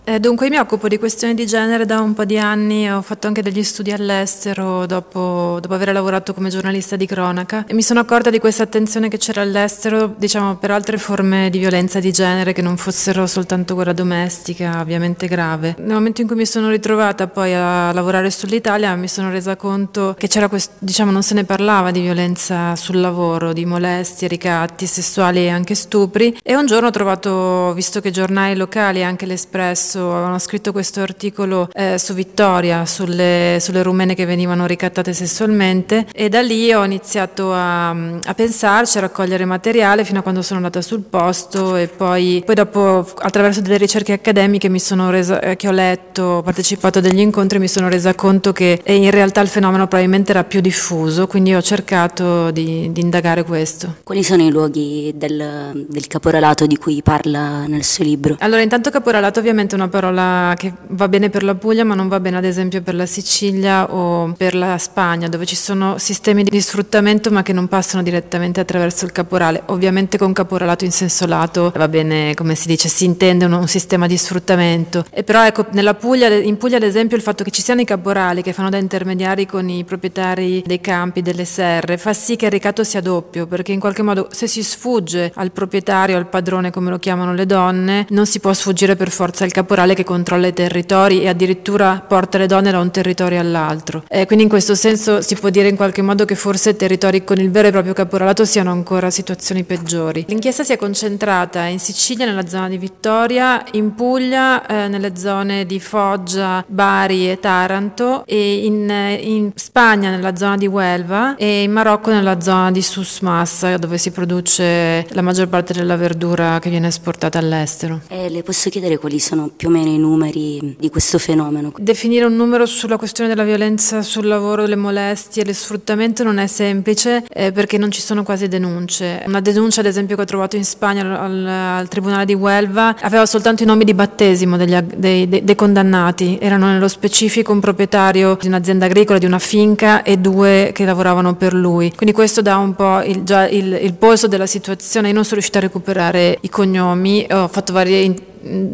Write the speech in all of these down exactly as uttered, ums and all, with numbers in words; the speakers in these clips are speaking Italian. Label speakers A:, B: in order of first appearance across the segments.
A: Eh, dunque, io mi occupo di questioni di genere da un po' di anni, ho fatto anche degli studi all'estero dopo, dopo aver lavorato come giornalista di cronaca e mi sono accorta di questa attenzione che c'era all'estero, diciamo, per altre forme di violenza di genere che non fossero soltanto quella domestica, ovviamente grave. Nel momento in cui mi sono ritrovata poi a lavorare sull'Italia mi sono resa conto che c'era questo, diciamo, non se ne parlava di violenza sul lavoro, di molestie, ricatti sessuali e anche stupri, e un giorno ho trovato, visto che giornali locali e anche l'Espresso avevano scritto questo articolo eh, su Vittoria, sulle, sulle rumene che venivano ricattate sessualmente, e da lì ho iniziato a, a pensarci, a raccogliere materiale fino a quando sono andata sul posto, e poi, poi dopo, attraverso delle ricerche accademiche mi sono resa, eh, che ho letto, ho partecipato a degli incontri, mi sono resa conto che eh, in realtà il fenomeno probabilmente era più diffuso, quindi ho cercato di, di indagare questo.
B: Quali sono i luoghi del, del caporalato di cui parla nel suo libro?
A: Allora, intanto caporalato ovviamente è una parola che va bene per la Puglia, ma non va bene ad esempio per la Sicilia o per la Spagna, dove ci sono sistemi di sfruttamento ma che non passano direttamente attraverso il caporale. Ovviamente con caporalato in senso lato va bene, come si dice, si intende un, un sistema di sfruttamento. E però ecco, nella Puglia, in Puglia ad esempio il fatto che ci siano i caporali che fanno da intermediari con i proprietari dei campi, delle serre, fa sì che il ricatto sia doppio, perché in qualche modo se si sfugge al proprietario, al padrone come lo chiamano le donne, non si può sfuggire per forza al caporale che controlla i territori e addirittura porta le donne da un territorio all'altro. E quindi in questo senso si può dire in qualche modo che forse territori con il vero e proprio caporalato siano ancora situazioni peggiori. L'inchiesta si è concentrata in Sicilia, nella zona di Vittoria, in Puglia, eh, nelle zone di Foggia, Bari e Taranto, e in, in Spagna nella zona di Huelva, e in Marocco nella zona di Susmassa, dove si produce la maggior parte della verdura che viene esportata all'estero.
B: E le posso chiedere quali sono più o meno i numeri di questo fenomeno?
A: Definire un numero sulla questione della violenza sul lavoro, le molestie, lo sfruttamento non è semplice, eh, perché non ci sono quasi denunce. Una denuncia ad esempio che ho trovato in Spagna al, al tribunale di Huelva aveva soltanto i nomi di battesimo degli, dei, dei, dei condannati, erano nello specifico un proprietario di un'azienda agricola, di una finca, e due che lavoravano per lui. Quindi questo dà un po' il, già il, il polso della situazione. Io non sono riuscita a recuperare i cognomi, ho fatto varie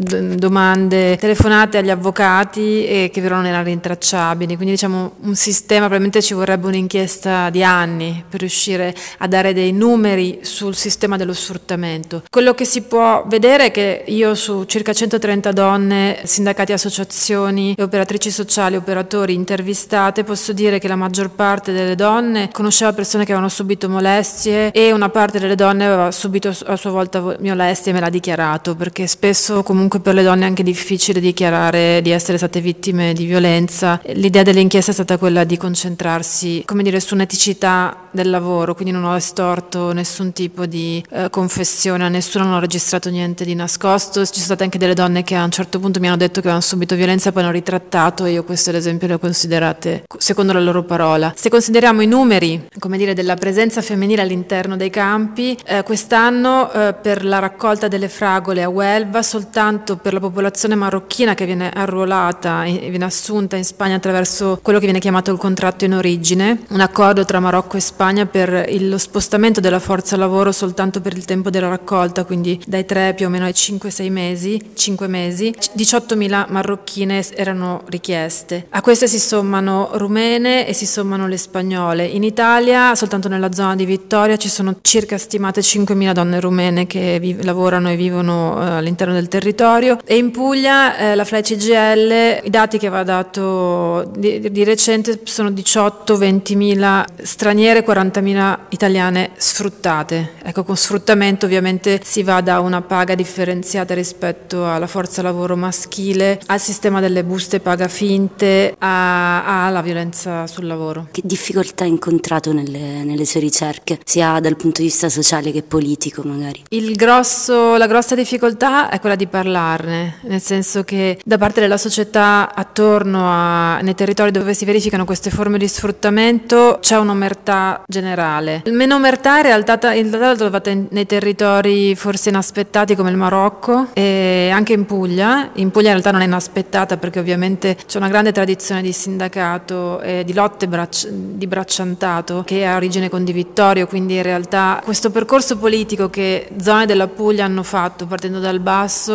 A: domande, telefonate agli avvocati e che però non erano rintracciabili, quindi diciamo un sistema, probabilmente ci vorrebbe un'inchiesta di anni per riuscire a dare dei numeri sul sistema dello sfruttamento. Quello che si può vedere è che io su circa centotrenta donne, sindacati, associazioni e operatrici sociali, operatori intervistate, posso dire che la maggior parte delle donne conosceva persone che avevano subito molestie, e una parte delle donne aveva subito a sua volta molestie e me l'ha dichiarato, perché spesso comunque per le donne è anche difficile dichiarare di essere state vittime di violenza. L'idea dell'inchiesta è stata quella di concentrarsi, come dire, su un'eticità del lavoro, quindi non ho estorto nessun tipo di eh, confessione a nessuno, non ho registrato niente di nascosto. Ci sono state anche delle donne che a un certo punto mi hanno detto che avevano subito violenza, poi hanno ritrattato, e io queste ad esempio le ho considerate secondo la loro parola. Se consideriamo i numeri, come dire, della presenza femminile all'interno dei campi, eh, quest'anno eh, per la raccolta delle fragole a Huelva, soltanto per la popolazione marocchina che viene arruolata e viene assunta in Spagna attraverso quello che viene chiamato il contratto in origine, un accordo tra Marocco e Spagna per il, lo spostamento della forza lavoro soltanto per il tempo della raccolta, quindi dai tre più o meno ai cinque sei mesi, cinque mesi, diciottomila marocchine erano richieste. A queste si sommano rumene e si sommano le spagnole. In Italia, soltanto nella zona di Vittoria, ci sono circa stimate cinquemila donne rumene che vi- lavorano e vivono eh, all'interno del territorio, e in Puglia eh, la F L A I C G L, i dati che aveva dato di, di recente sono diciotto ventimila straniere, quarantamila italiane sfruttate. Ecco, con sfruttamento ovviamente si va da una paga differenziata rispetto alla forza lavoro maschile, al sistema delle buste paga finte, a- alla violenza sul lavoro.
B: Che difficoltà ha incontrato nelle, nelle sue ricerche, sia dal punto di vista sociale che politico magari?
A: Il grosso, la grossa difficoltà è quella di parlarne, nel senso che da parte della società attorno a, nei territori dove si verificano queste forme di sfruttamento c'è un'omertà generale. Il meno omertà in realtà, in realtà la trovate in- nei territori forse inaspettati come il Marocco, e anche in Puglia. In Puglia in realtà non è inaspettata perché ovviamente c'è una grande tradizione di sindacato e di lotte bracci- di bracciantato che ha origine con Di Vittorio, quindi in realtà questo percorso politico che zone della Puglia hanno fatto partendo dal basso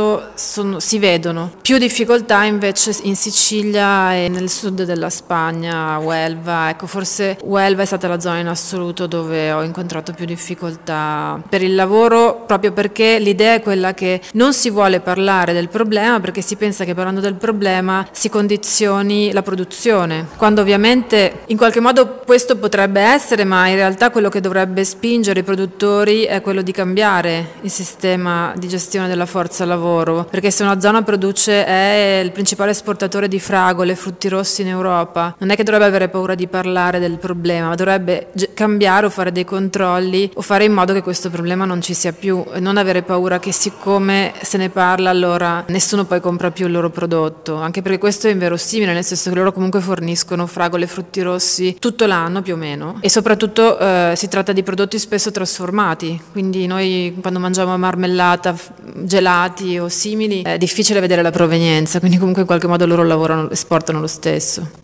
A: caso sono, si vedono. Più difficoltà invece in Sicilia e nel sud della Spagna, Huelva. Ecco, forse Huelva è stata la zona in assoluto dove ho incontrato più difficoltà per il lavoro, proprio perché l'idea è quella che non si vuole parlare del problema, perché si pensa che parlando del problema si condizioni la produzione, quando ovviamente in qualche modo questo potrebbe essere, ma in realtà quello che dovrebbe spingere i produttori è quello di cambiare il sistema di gestione della forza lavoro, perché se una zona produce, è il principale esportatore di fragole, frutti rossi in Europa, non è che dovrebbe avere paura di parlare del problema, ma dovrebbe cambiare o fare dei controlli o fare in modo che questo problema non ci sia più, e non avere paura che siccome se ne parla allora nessuno poi compra più il loro prodotto, anche perché questo è inverosimile, nel senso che loro comunque forniscono fragole e frutti rossi tutto l'anno più o meno, e soprattutto eh, si tratta di prodotti spesso trasformati, quindi noi quando mangiamo marmellata, gelati o simili è difficile vedere la provenienza, quindi comunque in qualche modo loro lavorano, esportano lo stesso.